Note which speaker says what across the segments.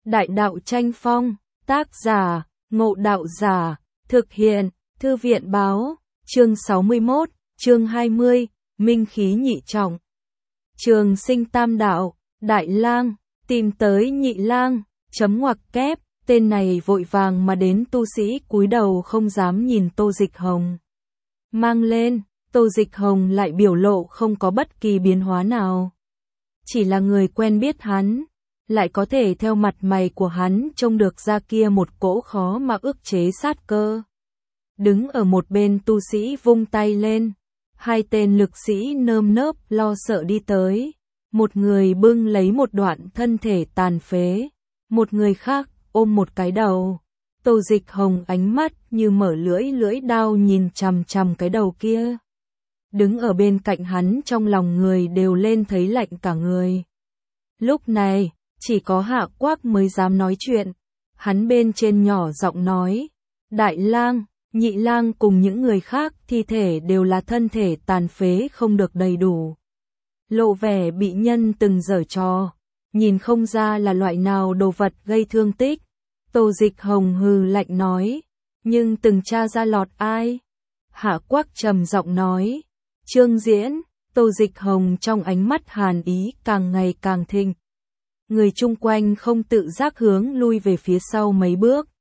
Speaker 1: Đại đạo tranh phong, tác giả, Ngộ Đạo Giả, thực hiện, Thư viện báo, chương 61, chương 20, Minh khí nhị trọng. Trường sinh tam đạo, Đại Lang, tìm tới Nhị Lang, chấm ngoặc kép, tên này vội vàng mà đến tu sĩ cúi đầu không dám nhìn Tô Dịch Hồng. Mang lên, Tô Dịch Hồng lại biểu lộ không có bất kỳ biến hóa nào. Chỉ là người quen biết hắn, lại có thể theo mặt mày của hắn trông được ra kia một cỗ khó mà ức chế sát cơ. Đứng ở một bên tu sĩ vung tay lên, hai tên lực sĩ nơm nớp lo sợ đi tới. Một người bưng lấy một đoạn thân thể tàn phế, một người khác ôm một cái đầu. Tô Dịch Hồng ánh mắt như mở lưỡi đao nhìn chằm chằm cái đầu kia. Đứng ở bên cạnh hắn trong lòng người đều lên thấy lạnh cả người. Lúc này, chỉ có Hạ Quác mới dám nói chuyện. Hắn bên trên nhỏ giọng nói, Đại Lang, Nhị Lang cùng những người khác thi thể đều là thân thể tàn phế không được đầy đủ. Lộ vẻ bị nhân từng giở trò, nhìn không ra là loại nào đồ vật gây thương tích. Tô Dịch Hồng hừ lạnh nói, nhưng từng tra ra lọt ai? Hạ Quác trầm giọng nói, Trương Diễn. Tô Dịch Hồng trong ánh mắt hàn ý càng ngày càng thịnh. Người chung quanh không tự giác hướng lui về phía sau mấy bước.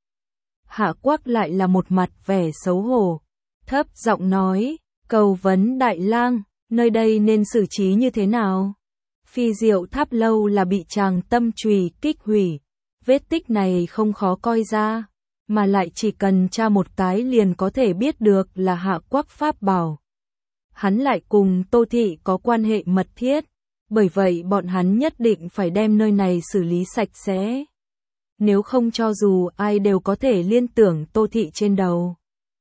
Speaker 1: Hạ Quác lại là một mặt vẻ xấu hổ, thấp giọng nói, cầu vấn Đại Lang, nơi đây nên xử trí như thế nào? Phi Diệu Tháp lâu là bị chàng tâm chùy kích hủy, vết tích này không khó coi ra, mà lại chỉ cần tra một cái liền có thể biết được là Hạ Quác pháp bảo. Hắn lại cùng Tô Thị có quan hệ mật thiết, bởi vậy bọn hắn nhất định phải đem nơi này xử lý sạch sẽ. Nếu không cho dù ai đều có thể liên tưởng Tô Thị trên đầu.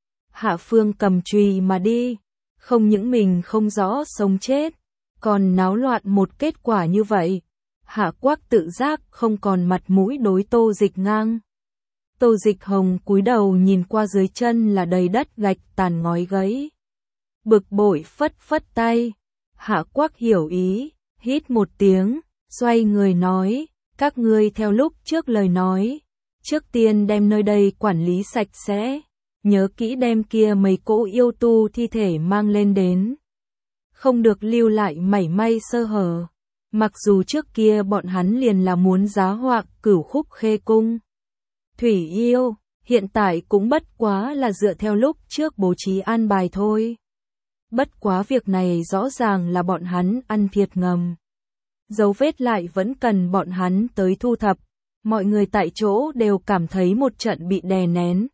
Speaker 1: Hạ Phương cầm chùy mà đi, không những mình không rõ sống chết, còn náo loạn một kết quả như vậy. Hạ Quác tự giác không còn mặt mũi đối Tô Dịch ngang. Tô Dịch Hồng cúi đầu nhìn qua dưới chân là đầy đất gạch tàn ngói gấy. Bực bội phất phất tay. Hạ Quác hiểu ý, hít một tiếng, xoay người nói, các ngươi theo lúc trước lời nói, trước tiên đem nơi đây quản lý sạch sẽ, nhớ kỹ đem kia mấy cỗ yêu tu thi thể mang lên đến. Không được lưu lại mảy may sơ hở, mặc dù trước kia bọn hắn liền là muốn giá họa Cửu Khúc Khê Cung. Thủy yêu, hiện tại cũng bất quá là dựa theo lúc trước bố trí an bài thôi. Bất quá việc này rõ ràng là bọn hắn ăn thiệt ngầm. Dấu vết lại vẫn cần bọn hắn tới thu thập, mọi người tại chỗ đều cảm thấy một trận bị đè nén.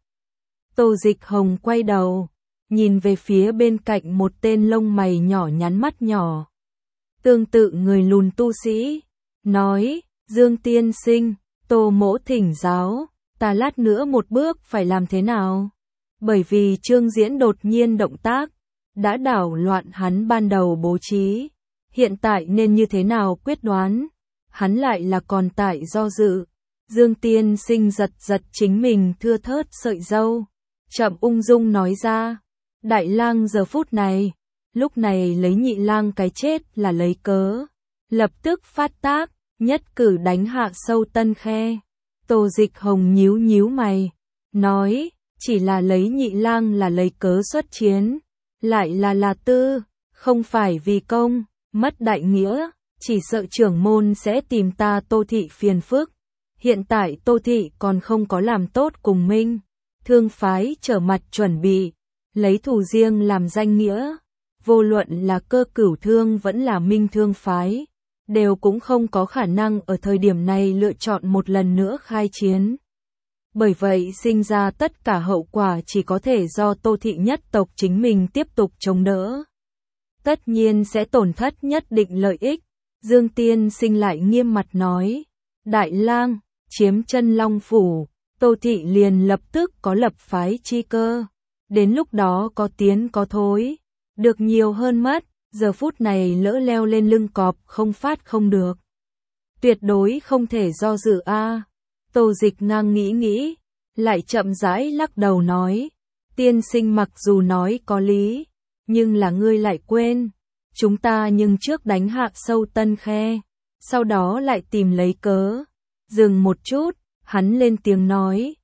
Speaker 1: Tô Dịch Hồng quay đầu, nhìn về phía bên cạnh một tên lông mày nhỏ nhắn mắt nhỏ. Tương tự người lùn tu sĩ, nói, Dương tiên sinh, Tô mỗ thỉnh giáo, ta lát nữa một bước phải làm thế nào? Bởi vì Trương Diễn đột nhiên động tác, đã đảo loạn hắn ban đầu bố trí. Hiện tại nên như thế nào quyết đoán? Hắn lại là còn tại do dự. Dương tiên sinh giật chính mình thưa thớt sợi râu, chậm ung dung nói ra, Đại Lang giờ phút này, lúc này lấy Nhị Lang cái chết là lấy cớ, lập tức phát tác, nhất cử đánh Hạ Sâu Tân Khe. Tô Dịch Hồng nhíu mày, nói, chỉ là lấy Nhị Lang là lấy cớ xuất chiến, lại là tư, không phải vì công, mất đại nghĩa, chỉ sợ trưởng môn sẽ tìm ta Tô Thị phiền phức. Hiện tại Tô Thị còn không có làm tốt cùng Minh Thương phái trở mặt chuẩn bị, lấy thù riêng làm danh nghĩa, vô luận là Cơ Cửu Thương vẫn là Minh Thương phái, đều cũng không có khả năng ở thời điểm này lựa chọn một lần nữa khai chiến. Bởi vậy sinh ra tất cả hậu quả chỉ có thể do Tô Thị nhất tộc chính mình tiếp tục chống đỡ. Tất nhiên sẽ tổn thất nhất định lợi ích. Dương tiên sinh lại nghiêm mặt nói, Đại Lang, chiếm Chân Long Phủ, Tô Thị liền lập tức có lập phái chi cơ. Đến lúc đó có tiến có thối, được nhiều hơn mất, giờ phút này lỡ leo lên lưng cọp không phát không được. Tuyệt đối không thể do dự a. Tô Dịch ngang nghĩ, lại chậm rãi lắc đầu nói, tiên sinh mặc dù nói có lý, nhưng là ngươi lại quên, chúng ta nhưng trước đánh Hạ Sâu Tân Khe, sau đó lại tìm lấy cớ. Dừng một chút, Hắn lên tiếng nói,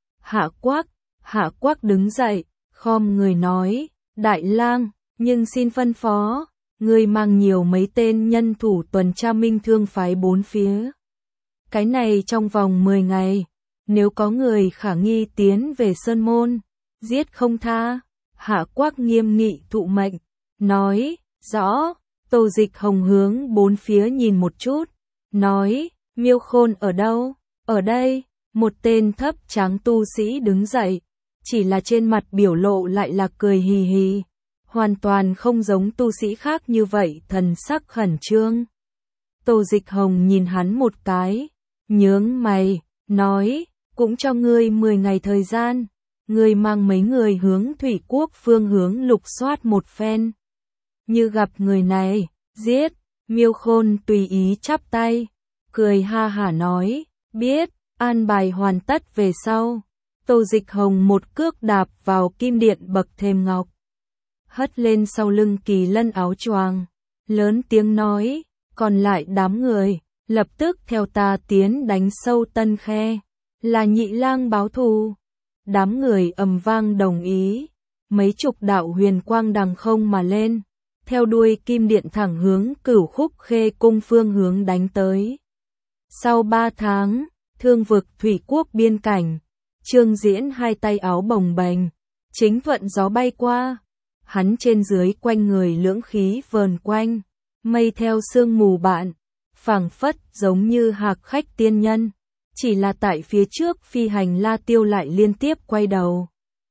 Speaker 1: Hạ Quắc đứng dậy, khom người nói, đại lang, nhưng xin phân phó, ngươi mang nhiều mấy tên nhân thủ tuần tra Minh Thương phái bốn phía. Cái này trong vòng 10 ngày, nếu có người khả nghi tiến về Sơn Môn, giết không tha. Hạ Quắc nghiêm nghị thụ mệnh, nói, rõ. Tô Dịch Hồng hướng bốn phía nhìn một chút, nói, Miêu Khôn ở đâu? Ở đây. Một tên thấp tráng tu sĩ đứng dậy, chỉ là trên mặt biểu lộ lại là cười hì hì, hoàn toàn không giống tu sĩ khác như vậy thần sắc khẩn trương. Tô Dịch Hồng nhìn hắn một cái, nhướng mày, nói, cũng cho ngươi 10 ngày thời gian, ngươi mang mấy người hướng Thủy Quốc phương hướng lục soát một phen. Như gặp người này, giết. Miêu Khôn tùy ý chắp tay, cười ha hả nói, biết. An bài hoàn tất về sau, Tô Dịch Hồng một cước đạp vào kim điện bậc thềm ngọc, hất lên sau lưng Kỳ Lân áo choàng, lớn tiếng nói, còn lại đám người, lập tức theo ta tiến đánh sâu Tân Khe, là Nhị Lang báo thù. Đám người ầm vang đồng ý, mấy chục đạo huyền quang đằng không mà lên, theo đuôi kim điện thẳng hướng Cửu Khúc Khê cung phương hướng đánh tới. Sau 3 tháng, Thương vực Thủy Quốc biên cảnh, Trương Diễn hai tay áo bồng bềnh, chính thuận gió bay qua, hắn trên dưới quanh người lưỡng khí vờn quanh, mây theo sương mù bạn, phảng phất giống như hạc khách tiên nhân, chỉ là tại phía trước phi hành La Tiêu lại liên tiếp quay đầu.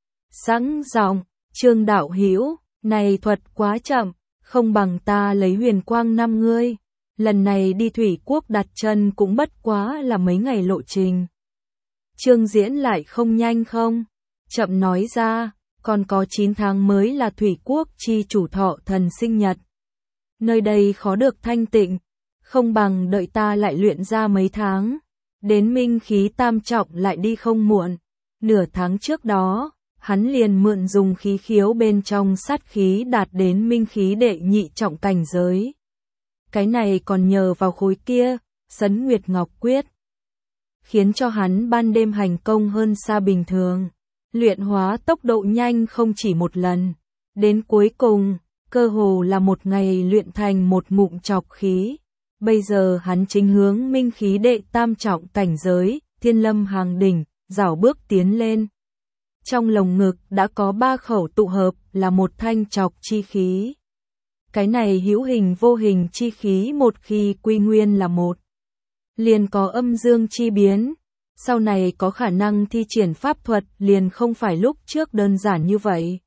Speaker 1: Sẵn giọng, Trương đạo hữu, này thuật quá chậm, không bằng ta lấy huyền quang 5 ngươi. Lần này đi Thủy Quốc đặt chân cũng bất quá là mấy ngày lộ trình. Trương Diễn lại không nhanh không chậm nói ra, còn có 9 tháng mới là Thủy Quốc chi chủ thọ thần sinh nhật. Nơi đây khó được thanh tịnh, không bằng đợi ta lại luyện ra mấy tháng, đến minh khí tam trọng lại đi không muộn. Nửa tháng trước đó, hắn liền mượn dùng khí khiếu bên trong sát khí đạt đến minh khí đệ nhị trọng cảnh giới. Cái này còn nhờ vào khối kia, Sấn Nguyệt Ngọc Quyết, khiến cho hắn ban đêm hành công hơn xa bình thường, luyện hóa tốc độ nhanh không chỉ một lần, đến cuối cùng, cơ hồ là một ngày luyện thành một ngụm trọc khí. Bây giờ hắn chính hướng minh khí đệ tam trọng cảnh giới, Thiên Lâm hàng đỉnh, rảo bước tiến lên. Trong lồng ngực đã có 3 khẩu tụ hợp là một thanh trọc chi khí. Cái này hữu hình vô hình chi khí một khi quy nguyên là một, liền có âm dương chi biến, sau này có khả năng thi triển pháp thuật liền không phải lúc trước đơn giản như vậy.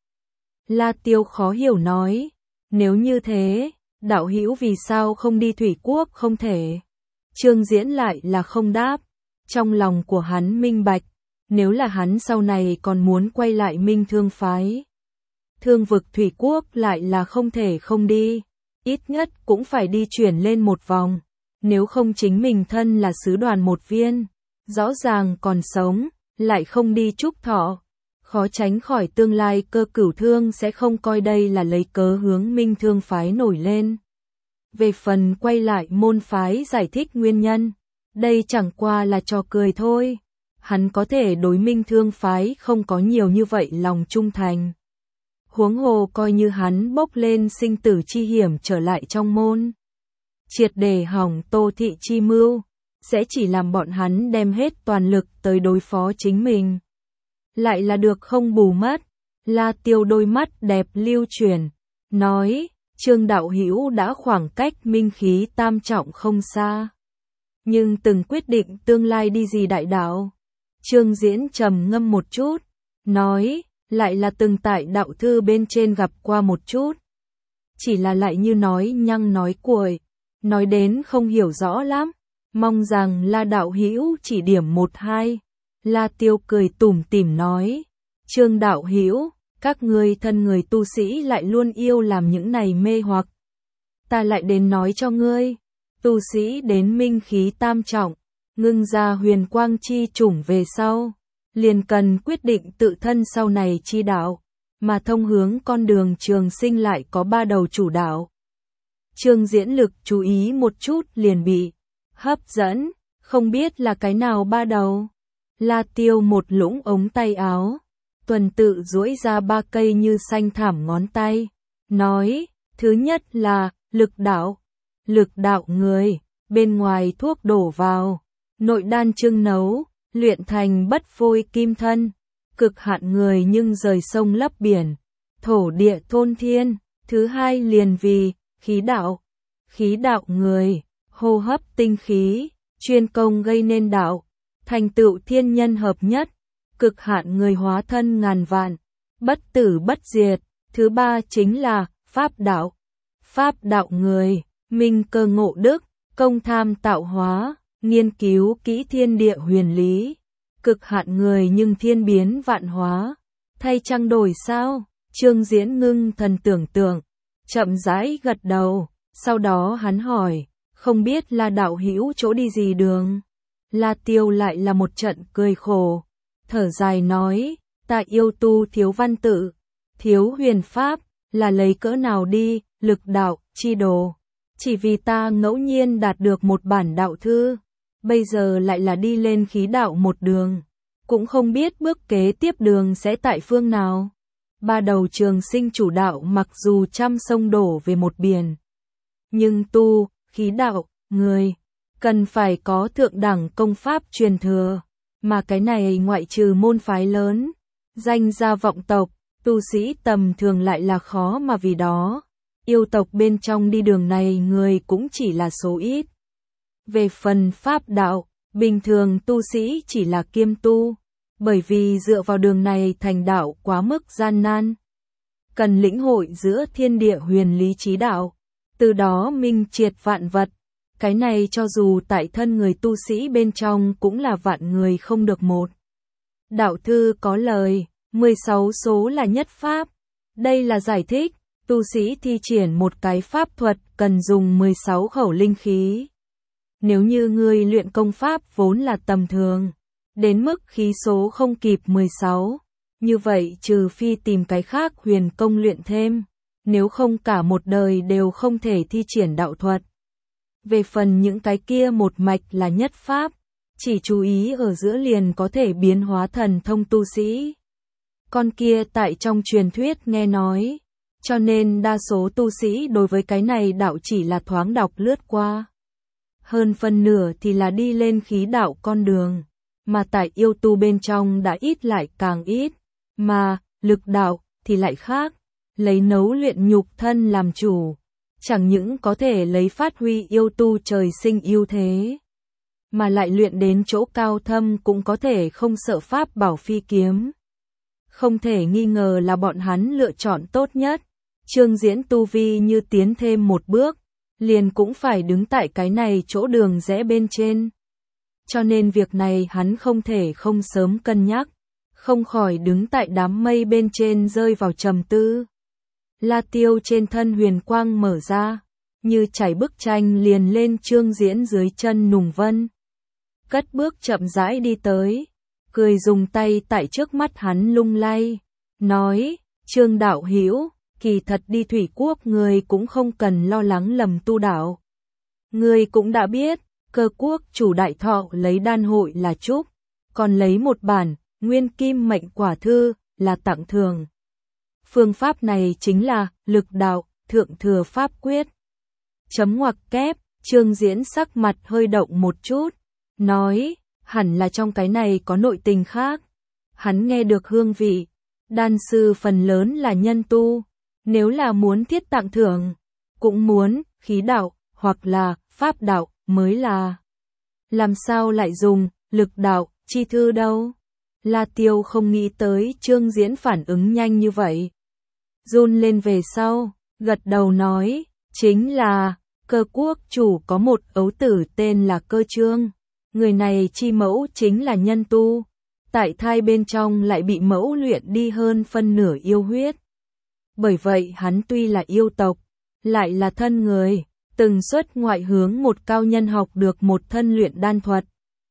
Speaker 1: La Tiêu khó hiểu nói, nếu như thế, đạo hữu vì sao không đi Thủy Quốc không thể? Trương Diễn lại là không đáp, trong lòng của hắn minh bạch, nếu là hắn sau này còn muốn quay lại Minh Thương phái, Thương vực Thủy Quốc lại là không thể không đi, ít nhất cũng phải đi chuyển lên một vòng, nếu không chính mình thân là sứ đoàn một viên, rõ ràng còn sống, lại không đi chúc thọ, khó tránh khỏi tương lai Cơ Cửu Thương sẽ không coi đây là lấy cớ hướng Minh Thương phái nổi lên. Về phần quay lại môn phái giải thích nguyên nhân, đây chẳng qua là trò cười thôi, hắn có thể đối Minh Thương phái không có nhiều như vậy lòng trung thành. Huống hồ coi như hắn bốc lên sinh tử chi hiểm trở lại trong môn, triệt để hỏng Tô Thị chi mưu, sẽ chỉ làm bọn hắn đem hết toàn lực tới đối phó chính mình. Lại là được không bù mất. La Tiêu đôi mắt đẹp lưu chuyển, nói, Trương đạo hữu đã khoảng cách minh khí tam trọng không xa, nhưng từng quyết định tương lai đi gì đại đạo? Trương Diễn trầm ngâm một chút, nói, lại là từng tại đạo thư bên trên gặp qua một chút. Chỉ là lại như nói nhăng nói cuội, nói đến không hiểu rõ lắm, mong rằng La đạo hữu chỉ điểm một hai. La Tiêu cười tủm tỉm nói, Trương đạo hữu, các ngươi thân người tu sĩ lại luôn yêu làm những này mê hoặc. Ta lại đến nói cho ngươi, tu sĩ đến minh khí tam trọng, ngưng ra huyền quang chi chủng về sau, liền cần quyết định tự thân sau này chi đạo, mà thông hướng con đường trường sinh lại có 3 đầu chủ đạo. Trương Diễn lực chú ý một chút liền bị hấp dẫn, không biết là cái nào 3 đầu. La Tiêu một lũng ống tay áo, tuần tự duỗi ra 3 cây như xanh thảm ngón tay, nói, thứ nhất là, lực đạo người, bên ngoài thuốc đổ vào, nội đan chưng nấu, luyện thành bất phôi kim thân, cực hạn người nhưng rời sông lấp biển, thổ địa thôn thiên, thứ hai liền vì, khí đạo người, hô hấp tinh khí, chuyên công gây nên đạo, thành tựu thiên nhân hợp nhất, cực hạn người hóa thân ngàn vạn, bất tử bất diệt, thứ ba chính là, pháp đạo người, minh cơ ngộ đức, công tham tạo hóa, nghiên cứu kỹ thiên địa huyền lý, cực hạn người nhưng thiên biến vạn hóa, thay chăng đổi sao? Trương Diễn ngưng thần tưởng tượng, chậm rãi gật đầu, sau đó hắn hỏi, không biết là đạo hữu chỗ đi gì đường? La Tiêu lại là một trận cười khổ, thở dài nói, ta yêu tu thiếu văn tự, thiếu huyền pháp, là lấy cỡ nào đi, lực đạo, chi đồ. Chỉ vì ta ngẫu nhiên đạt được một bản đạo thư, bây giờ lại là đi lên khí đạo một đường, cũng không biết bước kế tiếp đường sẽ tại phương nào. Ba đầu trường sinh chủ đạo mặc dù trăm sông đổ về một biển, nhưng khí đạo, người, cần phải có thượng đẳng công pháp truyền thừa, mà cái này ngoại trừ môn phái lớn, danh gia vọng tộc, tu sĩ tầm thường lại là khó mà vì đó. Yêu tộc bên trong đi đường này người cũng chỉ là số ít. Về phần pháp đạo, bình thường tu sĩ chỉ là kiêm tu, bởi vì dựa vào đường này thành đạo quá mức gian nan. Cần lĩnh hội giữa thiên địa huyền lý trí đạo, từ đó minh triệt vạn vật. Cái này cho dù tại thân người tu sĩ bên trong cũng là vạn người không được một. Đạo thư có lời, 16 số là nhất pháp. Đây là giải thích. Tu sĩ thi triển một cái pháp thuật cần dùng 16 khẩu linh khí. Nếu như người luyện công pháp vốn là tầm thường, đến mức khí số không kịp 16, như vậy trừ phi tìm cái khác huyền công luyện thêm, nếu không cả một đời đều không thể thi triển đạo thuật. Về phần những cái kia một mạch là nhất pháp, chỉ chú ý ở giữa liền có thể biến hóa thần thông tu sĩ. Con kia tại trong truyền thuyết nghe nói. Cho nên đa số tu sĩ đối với cái này đạo chỉ là thoáng đọc lướt qua. Hơn phân nửa thì là đi lên khí đạo con đường, mà tại yêu tu bên trong đã ít lại càng ít, mà lực đạo thì lại khác, lấy nấu luyện nhục thân làm chủ, chẳng những có thể lấy phát huy yêu tu trời sinh ưu thế, mà lại luyện đến chỗ cao thâm cũng có thể không sợ pháp bảo phi kiếm. Không thể nghi ngờ là bọn hắn lựa chọn tốt nhất. Trương Diễn tu vi như tiến thêm một bước, liền cũng phải đứng tại cái này chỗ đường rẽ bên trên. Cho nên việc này hắn không thể không sớm cân nhắc, không khỏi đứng tại đám mây bên trên rơi vào trầm tư. La Tiêu trên thân huyền quang mở ra, như chảy bức tranh liền lên Trương Diễn dưới chân Nùng Vân. Cất bước chậm rãi đi tới, cười dùng tay tại trước mắt hắn lung lay, nói, Trương đạo hữu, kỳ thật đi thủy quốc người cũng không cần lo lắng lầm tu đạo. Người cũng đã biết, Cơ quốc chủ đại thọ lấy đan hội là chúc, còn lấy một bản, nguyên kim mệnh quả thư, là tặng thường. Phương pháp này chính là, lực đạo, thượng thừa pháp quyết. Chấm ngoặc kép, Trương Diễn sắc mặt hơi động một chút, nói, hẳn là trong cái này có nội tình khác. Hắn nghe được hương vị, đan sư phần lớn là nhân tu. Nếu là muốn thiết tặng thưởng, cũng muốn, khí đạo, hoặc là, pháp đạo, mới là. Làm sao lại dùng, lực đạo, chi thư đâu? La Tiêu không nghĩ tới Trương Diễn phản ứng nhanh như vậy. Run lên về sau, gật đầu nói, chính là, Cơ quốc chủ có một ấu tử tên là Cơ Trương. Người này chi mẫu chính là nhân tu. Tại thai bên trong lại bị mẫu luyện đi hơn phân nửa yêu huyết. Bởi vậy hắn tuy là yêu tộc, lại là thân người, từng xuất ngoại hướng một cao nhân học được một thân luyện đan thuật.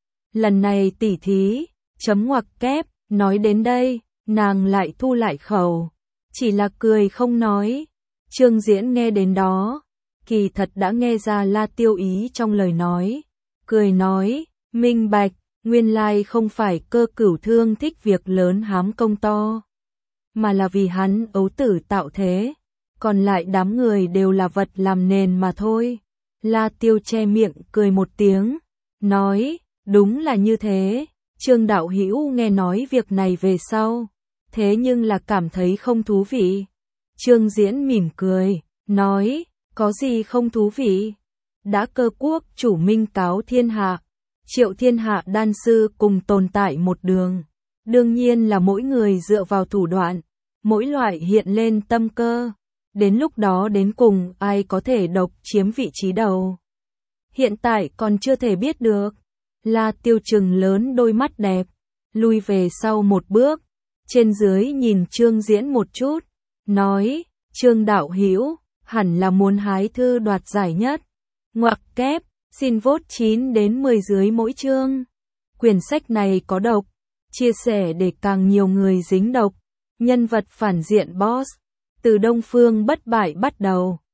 Speaker 1: Lần này tỉ thí, chấm ngoặc kép, nói đến đây, nàng lại thu lại khẩu, chỉ là cười không nói. Trương Diễn nghe đến đó, kỳ thật đã nghe ra La Tiêu ý trong lời nói, cười nói, minh bạch, Nguyên lai không phải Cơ Cửu Thương thích việc lớn hám công to, mà là vì hắn ấu tử tạo thế, còn lại đám người đều là vật làm nền mà thôi. La Tiêu che miệng cười một tiếng, nói, đúng là như thế. Trương Đạo Hữu nghe nói việc này về sau, thế nhưng là cảm thấy không thú vị. Trương Diễn mỉm cười, nói, có gì không thú vị? Đã Cơ quốc chủ minh cáo thiên hạ, Triệu thiên hạ đan sư cùng tồn tại một đường. Đương nhiên là mỗi người dựa vào thủ đoạn, mỗi loại hiện lên tâm cơ. Đến lúc đó đến cùng ai có thể độc chiếm vị trí đầu. Hiện tại còn chưa thể biết được. La Tiêu trừng lớn đôi mắt đẹp, lui về sau một bước, trên dưới nhìn Trương Diễn một chút, nói, Trương Đạo Hữu hẳn là muốn hái thư đoạt giải nhất. Ngoặc kép, xin vote 9 đến 10 dưới mỗi chương. Quyển sách này có độc, chia sẻ để càng nhiều người dính độc. Nhân vật phản diện boss, từ Đông Phương bất bại bắt đầu.